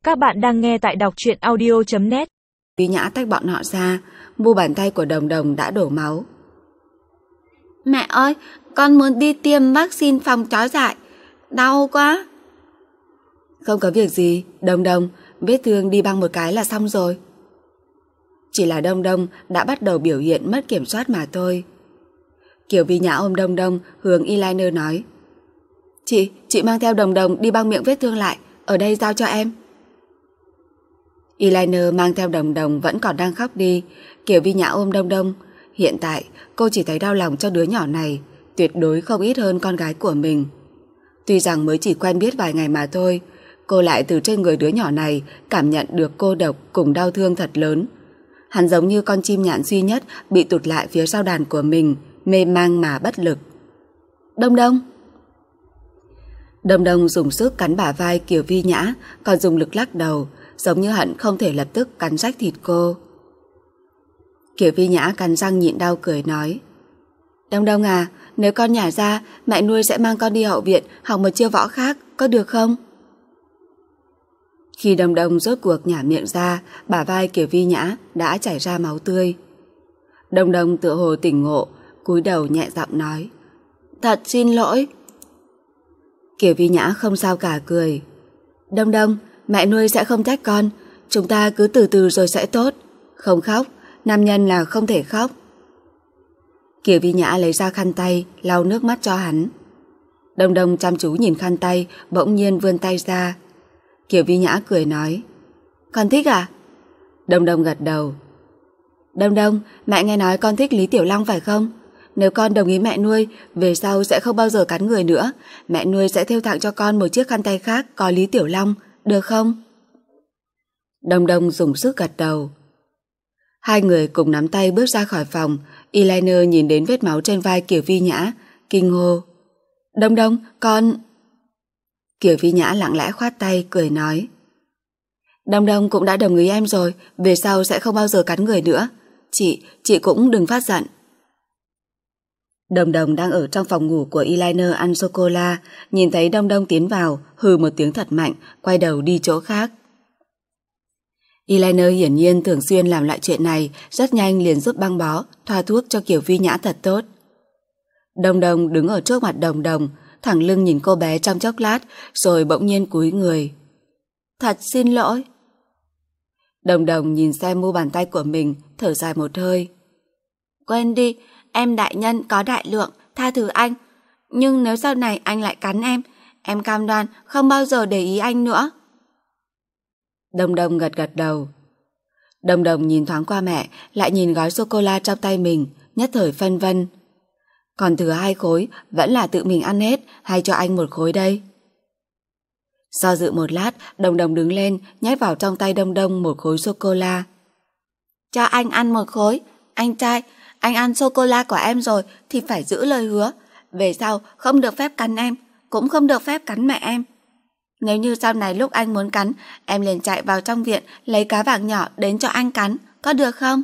Các bạn đang nghe tại đọc truyện audio.net. Vi Nhã tách bọn họ ra, mu bàn tay của Đồng Đồng đã đổ máu. Mẹ ơi, con muốn đi tiêm vaccine phòng chó dại. Đau quá. Không có việc gì, Đồng Đồng, vết thương đi băng một cái là xong rồi. Chỉ là Đông Đông đã bắt đầu biểu hiện mất kiểm soát mà thôi. Kiều Vi Nhã ôm Đông Đông hướng eyeliner nói: Chị mang theo Đồng Đồng đi băng miệng vết thương lại, ở đây giao cho em. Eyeliner mang theo Đồng Đồng vẫn còn đang khóc đi. Kiều Vi Nhã ôm Đông Đông. Hiện tại cô chỉ thấy đau lòng cho đứa nhỏ này, tuyệt đối không ít hơn con gái của mình. Tuy rằng mới chỉ quen biết vài ngày mà thôi, cô lại từ trên người đứa nhỏ này cảm nhận được cô độc cùng đau thương thật lớn. Hắn giống như con chim nhạn duy nhất bị tụt lại phía sau đàn của mình, mê mang mà bất lực. Đông Đông. Đông Đông dùng sức cắn bả vai Kiều Vi Nhã, còn dùng lực lắc đầu, giống như hận không thể lập tức cắn rách thịt cô. Kiều Vi Nhã cắn răng nhịn đau cười nói: Đông Đông à, nếu con nhả ra, mẹ nuôi sẽ mang con đi hậu viện học một chiêu võ khác, có được không? Khi Đông Đông rốt cuộc nhả miệng ra, bả vai Kiều Vi Nhã đã chảy ra máu tươi. Đông Đông tựa hồ tỉnh ngộ, cúi đầu nhẹ giọng nói: Thật xin lỗi. Kiều Vi Nhã không sao cả cười: Đông Đông, mẹ nuôi sẽ không trách con, chúng ta cứ từ từ rồi sẽ tốt. Không khóc, nam nhân là không thể khóc. Kiều Vi Nhã lấy ra khăn tay lau nước mắt cho hắn. Đông Đông chăm chú nhìn khăn tay, bỗng nhiên vươn tay ra. Kiều Vi Nhã cười nói: Con thích à? Đông Đông gật đầu. Đông Đông, mẹ nghe nói con thích Lý Tiểu Long phải không? Nếu con đồng ý mẹ nuôi, về sau sẽ không bao giờ cắn người nữa. Mẹ nuôi sẽ thêu tặng cho con một chiếc khăn tay khác có Lý Tiểu Long, được không? Đông Đông dùng sức gật đầu. Hai người cùng nắm tay bước ra khỏi phòng. Eyeliner nhìn đến vết máu trên vai Kiều Vi Nhã, kinh hô: Đông Đông, con... Kiều Vi Nhã lặng lẽ khoát tay, cười nói: Đông Đông cũng đã đồng ý em rồi, về sau sẽ không bao giờ cắn người nữa. Chị cũng đừng phát giận. Đồng Đồng đang ở trong phòng ngủ của Eyeliner ăn sô-cô-la, nhìn thấy Đông Đông tiến vào, hừ một tiếng thật mạnh, quay đầu đi chỗ khác. Eyeliner hiển nhiên thường xuyên làm loại chuyện này, rất nhanh liền giúp băng bó, thoa thuốc cho Kiều Vi Nhã thật tốt. Đông Đông đứng ở trước mặt Đồng Đồng, thẳng lưng nhìn cô bé trong chốc lát, rồi bỗng nhiên cúi người: Thật xin lỗi. Đồng Đồng nhìn xem mu bàn tay của mình, thở dài một hơi: Quên đi, em đại nhân có đại lượng, tha thứ anh. Nhưng nếu sau này anh lại cắn em cam đoan không bao giờ để ý anh nữa. Đông Đông gật gật đầu. Đông Đông nhìn thoáng qua mẹ, lại nhìn gói sô-cô-la trong tay mình, nhất thời phân vân. Còn thừa 2 khối, vẫn là tự mình ăn hết hay cho anh 1 khối đây? Do dự một lát, Đông Đông đứng lên, nhét vào trong tay Đông Đông 1 khối sô-cô-la. Cho anh ăn 1 khối, anh trai, anh ăn sô-cô-la của em rồi thì phải giữ lời hứa. Về sau không được phép cắn em, cũng không được phép cắn mẹ em. Nếu như sau này lúc anh muốn cắn, em liền chạy vào trong viện lấy cá vàng nhỏ đến cho anh cắn, có được không?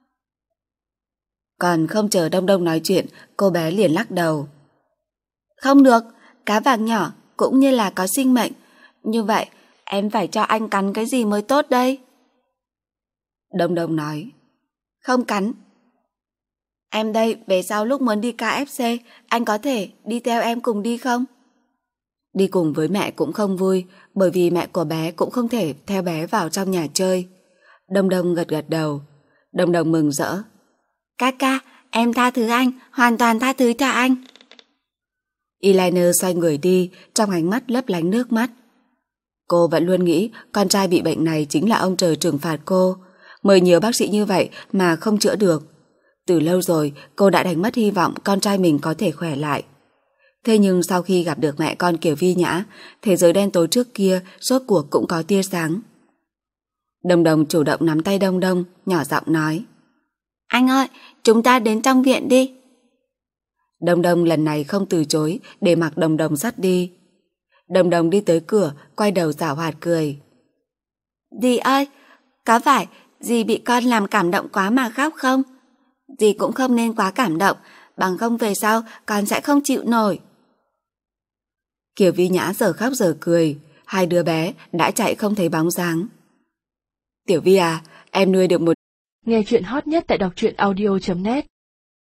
Còn không chờ Đông Đông nói chuyện, cô bé liền lắc đầu. Không được, cá vàng nhỏ cũng như là có sinh mệnh. Như vậy, em phải cho anh cắn cái gì mới tốt đây? Đông Đông nói: Không cắn. Em đây, về sau lúc muốn đi KFC, anh có thể đi theo em cùng đi không? Đi cùng với mẹ cũng không vui, bởi vì mẹ của bé cũng không thể theo bé vào trong nhà chơi. Đông Đông gật gật đầu. Đông Đông mừng rỡ: Ca, em tha thứ anh, hoàn toàn tha thứ cho anh. Eyeliner xoay người đi, trong ánh mắt lấp lánh nước mắt. Cô vẫn luôn nghĩ con trai bị bệnh này chính là ông trời trừng phạt cô. Mời nhiều bác sĩ như vậy mà không chữa được. Từ lâu rồi cô đã đánh mất hy vọng con trai mình có thể khỏe lại. Thế nhưng sau khi gặp được mẹ con Kiều Vi Nhã, thế giới đen tối trước kia rốt cuộc cũng có tia sáng. Đồng Đồng chủ động nắm tay Đông Đông, nhỏ giọng nói: Anh ơi, chúng ta đến trong viện đi. Đông Đông lần này không từ chối, để mặc Đồng Đồng dắt đi. Đồng Đồng đi tới cửa, quay đầu giảo hoạt cười: Dì ơi, có phải dì bị con làm cảm động quá mà khóc không? Dì cũng không nên quá cảm động, bằng không về sau con sẽ không chịu nổi. Kiều Vi Nhã giờ khóc giờ cười, hai đứa bé đã chạy không thấy bóng dáng. Tiểu Vi à, em nuôi được một... Nghe chuyện hot nhất tại đọc truyện audio.net